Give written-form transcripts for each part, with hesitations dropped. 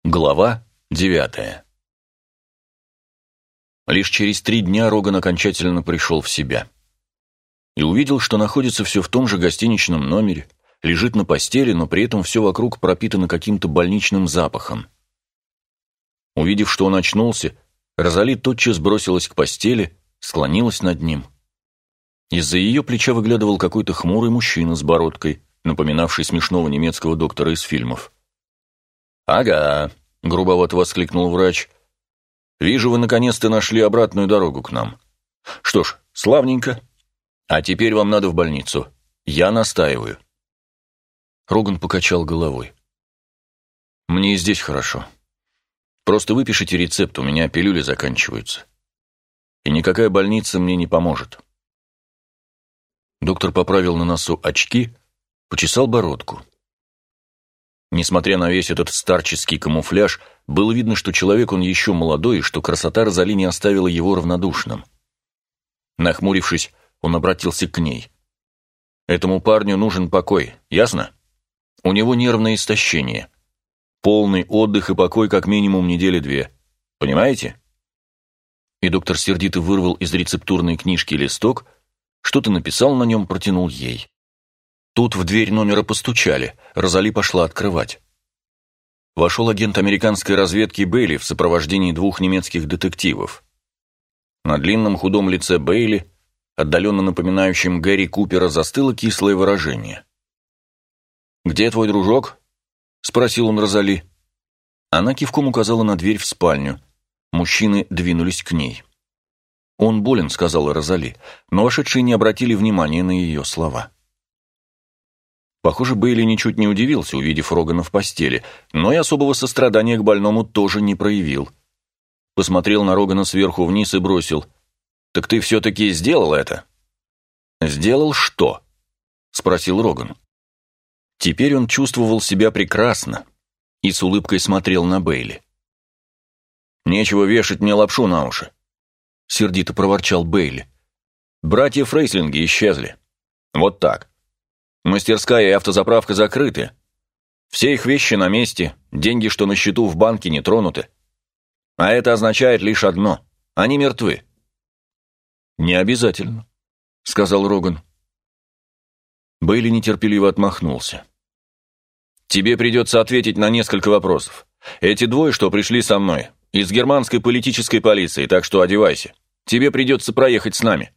Глава 9. Лишь через 3 дня Роган окончательно пришел в себя. И увидел, что находится все в том же гостиничном номере, лежит на постели, но при этом все вокруг пропитано каким-то больничным запахом. Увидев, что он очнулся, Розали тотчас бросилась к постели, склонилась над ним. Из-за ее плеча выглядывал какой-то хмурый мужчина с бородкой, напоминавший смешного немецкого доктора из фильмов. «Ага», — грубовато воскликнул врач. «Вижу, вы наконец-то нашли обратную дорогу к нам. Что ж, славненько. А теперь вам надо в больницу. Я настаиваю». Роган покачал головой. «Мне и здесь хорошо. Просто выпишите рецепт, у меня пилюли заканчиваются. И никакая больница мне не поможет». Доктор поправил на носу очки, почесал бородку. Несмотря на весь этот старческий камуфляж, было видно, что человек он еще молодой, и что красота Розали не оставила его равнодушным. Нахмурившись, он обратился к ней. «Этому парню нужен покой, ясно? У него нервное истощение. Полный отдых и покой как минимум 2 недели. Понимаете?» И доктор сердито вырвал из рецептурной книжки листок, что-то написал на нем, протянул ей. Тут в дверь номера постучали, Розали пошла открывать. Вошел агент американской разведки Бейли в сопровождении 2 немецких детективов. На длинном худом лице Бейли, отдаленно напоминающем Гэри Купера, застыло кислое выражение. «Где твой дружок?» — спросил он Розали. Она кивком указала на дверь в спальню. Мужчины двинулись к ней. «Он болен», — сказала Розали, но вошедшие не обратили внимания на ее слова. Похоже, Бейли ничуть не удивился, увидев Рогана в постели, но и особого сострадания к больному тоже не проявил. Посмотрел на Рогана сверху вниз и бросил: «Так ты все-таки сделал это?» «Сделал что?» — спросил Роган. Теперь он чувствовал себя прекрасно и с улыбкой смотрел на Бейли. «Нечего вешать мне лапшу на уши», — сердито проворчал Бейли. «Братья Фрейслинги исчезли. Вот так. Мастерская и автозаправка закрыты. Все их вещи на месте, деньги, что на счету в банке, не тронуты. А это означает лишь одно – они мертвы». «Не обязательно», – сказал Роган. Бейли нетерпеливо отмахнулся. «Тебе придется ответить на несколько вопросов. Эти 2, что пришли со мной, из германской политической полиции, так что одевайся. Тебе придется проехать с нами».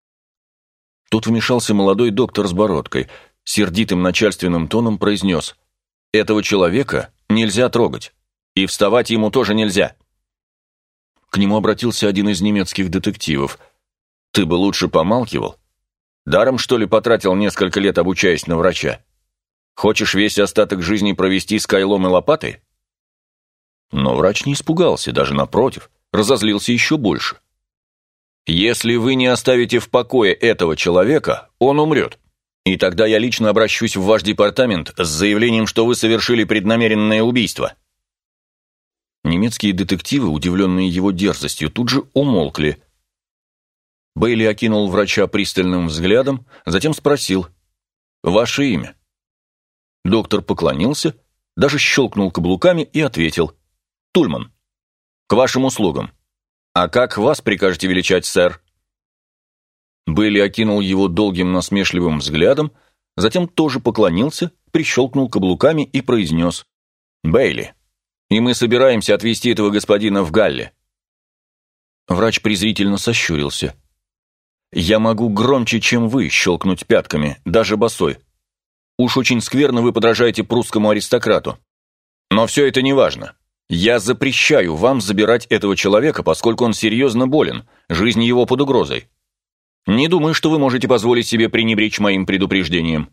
Тут вмешался молодой доктор с бородкой, сердитым начальственным тоном произнес: «Этого человека нельзя трогать, и вставать ему тоже нельзя». К нему обратился один из немецких детективов. «Ты бы лучше помалкивал. Даром, что ли, потратил несколько лет, обучаясь на врача? Хочешь весь остаток жизни провести с кайлом и лопатой?» Но врач не испугался, даже напротив, разозлился еще больше. «Если вы не оставите в покое этого человека, он умрет. И тогда я лично обращусь в ваш департамент с заявлением, что вы совершили преднамеренное убийство». Немецкие детективы, удивленные его дерзостью, тут же умолкли. Бейли окинул врача пристальным взглядом, затем спросил: «Ваше имя?» Доктор поклонился, даже щелкнул каблуками и ответил: «Тульман. К вашим услугам. А как вас прикажете величать, сэр?» Бейли окинул его долгим насмешливым взглядом, затем тоже поклонился, прищелкнул каблуками и произнес: «Бейли, и мы собираемся отвезти этого господина в Галле». Врач презрительно сощурился. «Я могу громче, чем вы, щелкнуть пятками, даже босой. Уж очень скверно вы подражаете прусскому аристократу. Но все это не важно. Я запрещаю вам забирать этого человека, поскольку он серьезно болен, жизнь его под угрозой. Не думаю, что вы можете позволить себе пренебречь моим предупреждением».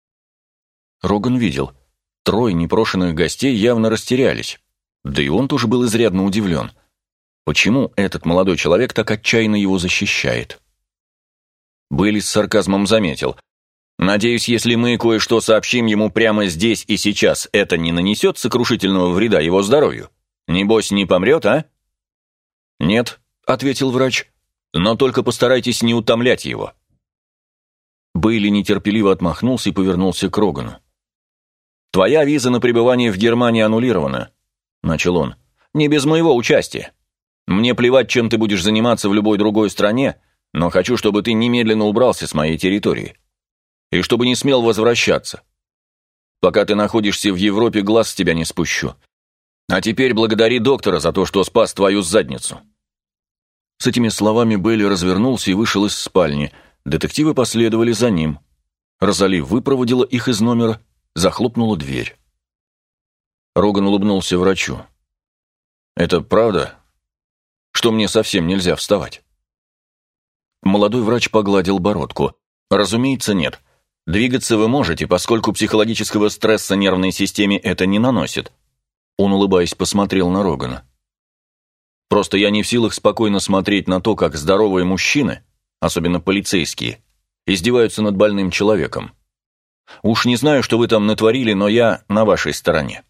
Роган видел. 3 непрошенных гостей явно растерялись. Да и он тоже был изрядно удивлен. Почему этот молодой человек так отчаянно его защищает? Бейли с сарказмом заметил: «Надеюсь, если мы кое-что сообщим ему прямо здесь и сейчас, это не нанесет сокрушительного вреда его здоровью? Небось, не помрет, а?» «Нет», — ответил врач, — «но только постарайтесь не утомлять его». Бейли нетерпеливо отмахнулся и повернулся к Рогану. «Твоя виза на пребывание в Германии аннулирована. — начал он, — «не без моего участия. Мне плевать, чем ты будешь заниматься в любой другой стране, но хочу, чтобы ты немедленно убрался с моей территории. И чтобы не смел возвращаться. Пока ты находишься в Европе, глаз с тебя не спущу. А теперь благодари доктора за то, что спас твою задницу». С этими словами Бейли развернулся и вышел из спальни. Детективы последовали за ним. Розали выпроводила их из номера, захлопнула дверь. Роган улыбнулся врачу. «Это правда, что мне совсем нельзя вставать?» Молодой врач погладил бородку. «Разумеется, нет. Двигаться вы можете, поскольку психологического стресса нервной системе это не наносит». Он, улыбаясь, посмотрел на Рогана. «Просто я не в силах спокойно смотреть на то, как здоровые мужчины, особенно полицейские, издеваются над больным человеком. Уж не знаю, что вы там натворили, но я на вашей стороне».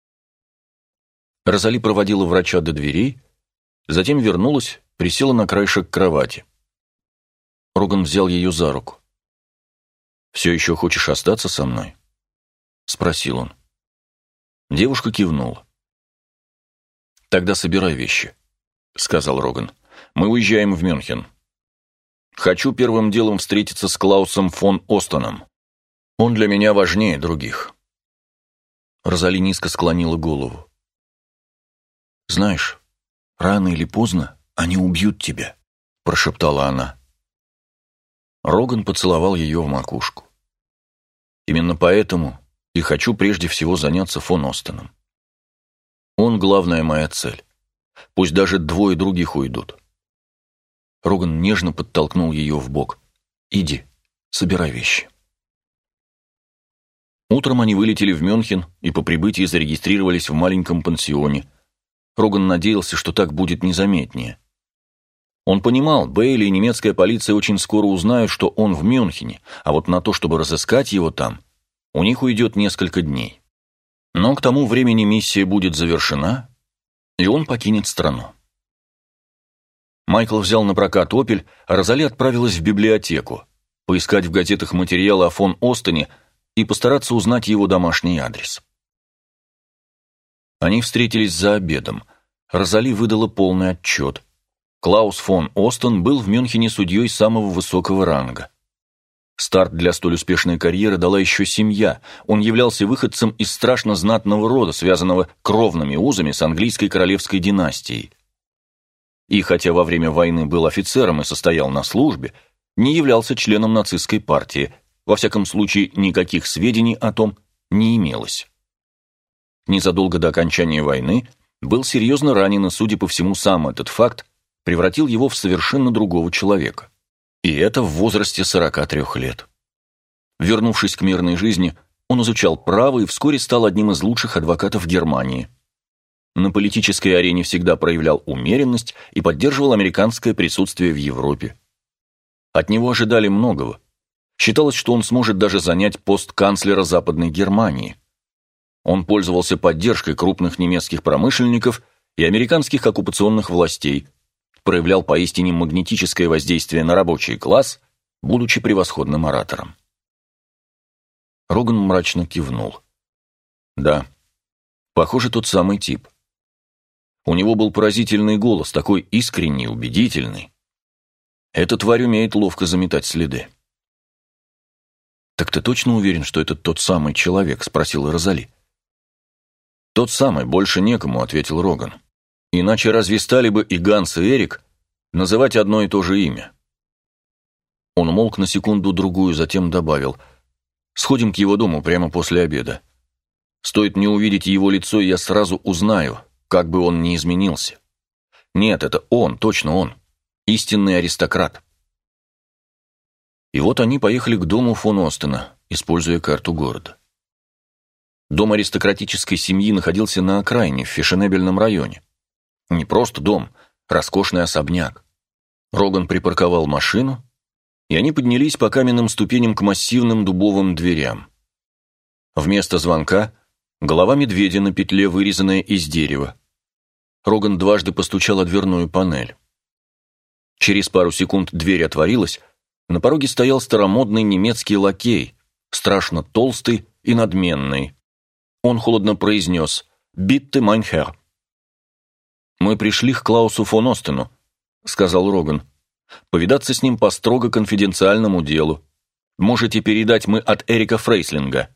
Розали проводила врача до дверей, затем вернулась, присела на краешек кровати. Роган взял ее за руку. «Все еще хочешь остаться со мной?» — спросил он. Девушка кивнула. «Тогда собирай вещи», — сказал Роган. «Мы уезжаем в Мюнхен. Хочу первым делом встретиться с Клаусом фон Остоном. Он для меня важнее других». Розали низко склонила голову. «Знаешь, рано или поздно они убьют тебя», — прошептала она. Роган поцеловал ее в макушку. «Именно поэтому и хочу прежде всего заняться фон Остоном. Он главная моя цель. Пусть даже двое других уйдут». Роган нежно подтолкнул ее в бок. «Иди, собирай вещи». Утром они вылетели в Мюнхен и по прибытии зарегистрировались в маленьком пансионе. Роган надеялся, что так будет незаметнее. Он понимал, Бейли и немецкая полиция очень скоро узнают, что он в Мюнхене, а вот на то, чтобы разыскать его там, у них уйдет несколько дней. Но к тому времени миссия будет завершена, и он покинет страну. Майкл взял на прокат «Опель», а Розали отправилась в библиотеку, поискать в газетах материалы о фон Остоне и постараться узнать его домашний адрес. Они встретились за обедом. Розали выдала полный отчет. Клаус фон Остон был в Мюнхене судьей самого высокого ранга. Старт для столь успешной карьеры дала еще семья. Он являлся выходцем из страшно знатного рода, связанного кровными узами с английской королевской династией. И хотя во время войны был офицером и состоял на службе, не являлся членом нацистской партии, во всяком случае никаких сведений о том не имелось. Незадолго до окончания войны был серьезно ранен, и, судя по всему, сам этот факт превратил его в совершенно другого человека. И это в возрасте 43 лет. Вернувшись к мирной жизни, он изучал право и вскоре стал одним из лучших адвокатов Германии. На политической арене всегда проявлял умеренность и поддерживал американское присутствие в Европе. От него ожидали многого. Считалось, что он сможет даже занять пост канцлера Западной Германии. Он пользовался поддержкой крупных немецких промышленников и американских оккупационных властей, проявлял поистине магнетическое воздействие на рабочий класс, будучи превосходным оратором. Роган мрачно кивнул. Да, похоже, тот самый тип. У него был поразительный голос, такой искренний, убедительный. Эта тварь умеет ловко заметать следы. «Так ты точно уверен, что это тот самый человек?» — спросила Розали. «Тот самый, больше некому», — ответил Роган. «Иначе разве стали бы и Ганс, и Эрик называть одно и то же имя?» Он умолк на секунду-другую, затем добавил: «Сходим к его дому прямо после обеда. Стоит мне увидеть его лицо, и я сразу узнаю, как бы он ни изменился. Нет, это он, точно он, истинный аристократ». И вот они поехали к дому фон Остена, используя карту города. Дом аристократической семьи находился на окраине, в фешенебельном районе. Не просто дом, роскошный особняк. Роган припарковал машину, и они поднялись по каменным ступеням к массивным дубовым дверям. Вместо звонка — голова медведя на петле, вырезанная из дерева. Роган дважды постучал о дверную панель. Через пару секунд дверь отворилась, на пороге стоял старомодный немецкий лакей, страшно толстый и надменный. Он холодно произнес: «Битте, майн херр». «Мы пришли к Клаусу фон Остену», — сказал Роган. «Повидаться с ним по строго конфиденциальному делу. Можете передать, мы от Эрика Фрейслинга».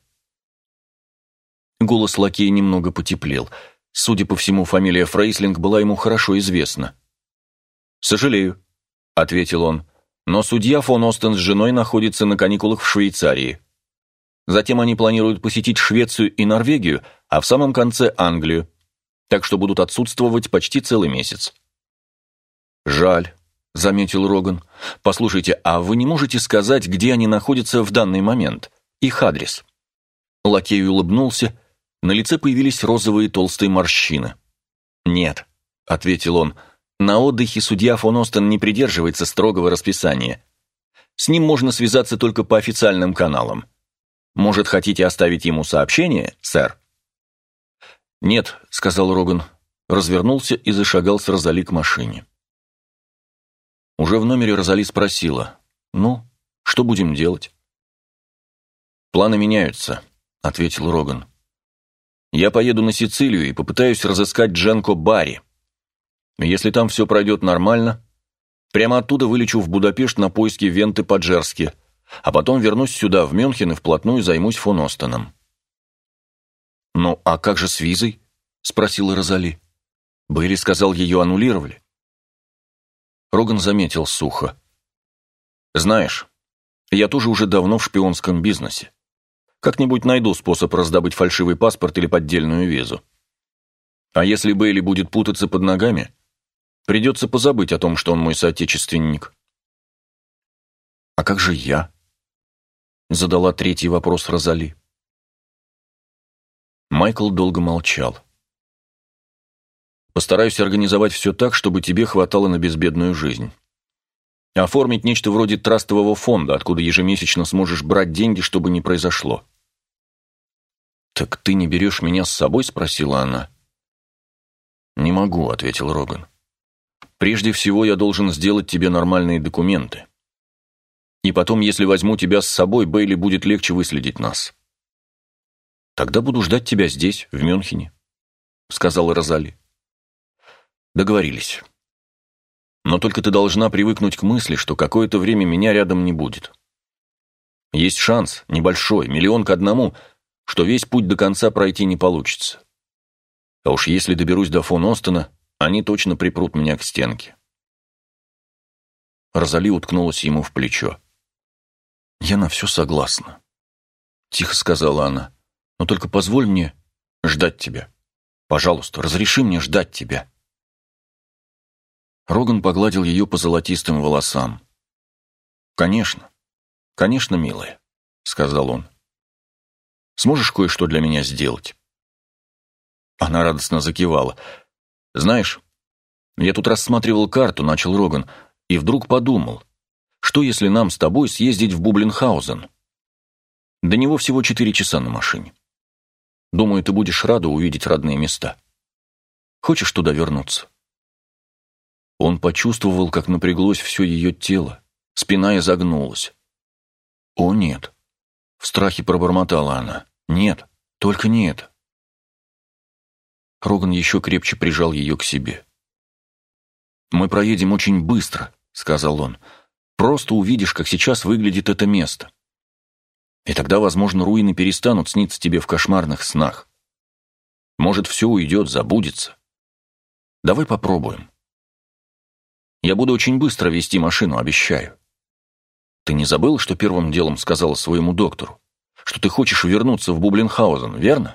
Голос лакея немного потеплел. Судя по всему, фамилия Фрейслинг была ему хорошо известна. «Сожалею», — ответил он, — «но судья фон Остен с женой находится на каникулах в Швейцарии. Затем они планируют посетить Швецию и Норвегию, а в самом конце Англию, так что будут отсутствовать почти целый месяц». «Жаль», — заметил Роган. «Послушайте, а вы не можете сказать, где они находятся в данный момент? Их адрес?» Лакей улыбнулся, на лице появились розовые толстые морщины. «Нет», — ответил он, — «на отдыхе судья фон Остен не придерживается строгого расписания. С ним можно связаться только по официальным каналам. Может, хотите оставить ему сообщение, сэр?» «Нет», — сказал Роган, развернулся и зашагал с Розали к машине. Уже в номере Розали спросила: «Ну, что будем делать?» «Планы меняются», — ответил Роган. «Я поеду на Сицилию и попытаюсь разыскать Дженко Барри. Если там все пройдет нормально, прямо оттуда вылечу в Будапешт на поиски Венты Паджерски, а потом вернусь сюда, в Мюнхен, и вплотную займусь фон Остеном». «Ну, а как же с визой?» — спросила Розали. «Бейли сказал, ее аннулировали». Роган заметил сухо: «Знаешь, я тоже уже давно в шпионском бизнесе. Как-нибудь найду способ раздобыть фальшивый паспорт или поддельную визу. А если Бейли будет путаться под ногами, придется позабыть о том, что он мой соотечественник». «А как же я?» — задала третий вопрос Розали. Майкл долго молчал. «Постараюсь организовать все так, чтобы тебе хватало на безбедную жизнь. Оформить нечто вроде трастового фонда, откуда ежемесячно сможешь брать деньги, чтобы не произошло». «Так ты не берешь меня с собой?» — спросила она. «Не могу», — ответил Роган. «Прежде всего я должен сделать тебе нормальные документы. И потом, если возьму тебя с собой, Бейли будет легче выследить нас». «Тогда буду ждать тебя здесь, в Мюнхене», — сказала Розали. «Договорились. Но только ты должна привыкнуть к мысли, что какое-то время меня рядом не будет. Есть шанс, небольшой, 1 к 1, что весь путь до конца пройти не получится. А уж если доберусь до фон Остена, они точно припрут меня к стенке». Розали уткнулась ему в плечо. «Я на все согласна», — тихо сказала она. «Но только позволь мне ждать тебя. Пожалуйста, разреши мне ждать тебя». Роган погладил ее по золотистым волосам. «Конечно, конечно, милая», — сказал он. «Сможешь кое-что для меня сделать?» Она радостно закивала. «Знаешь, я тут рассматривал карту», — начал Роган, и вдруг подумал, что если нам с тобой съездить в Бублинхаузен? До него всего 4 часа на машине. Думаю, ты будешь рада увидеть родные места. Хочешь туда вернуться?» Он почувствовал, как напряглось все ее тело, спина изогнулась. «О, нет!» — в страхе пробормотала она. «Нет, только не это!» Роган еще крепче прижал ее к себе. «Мы проедем очень быстро», — сказал он. «Просто увидишь, как сейчас выглядит это место. И тогда, возможно, руины перестанут сниться тебе в кошмарных снах. Может, все уйдет, забудется. Давай попробуем. Я буду очень быстро вести машину, обещаю. Ты не забыл, что первым делом сказала своему доктору? Что ты хочешь вернуться в Бублинхаузен, верно?»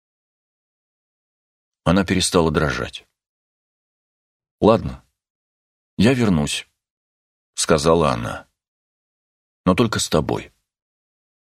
Она перестала дрожать. «Ладно, я вернусь», — сказала она. «Но только с тобой».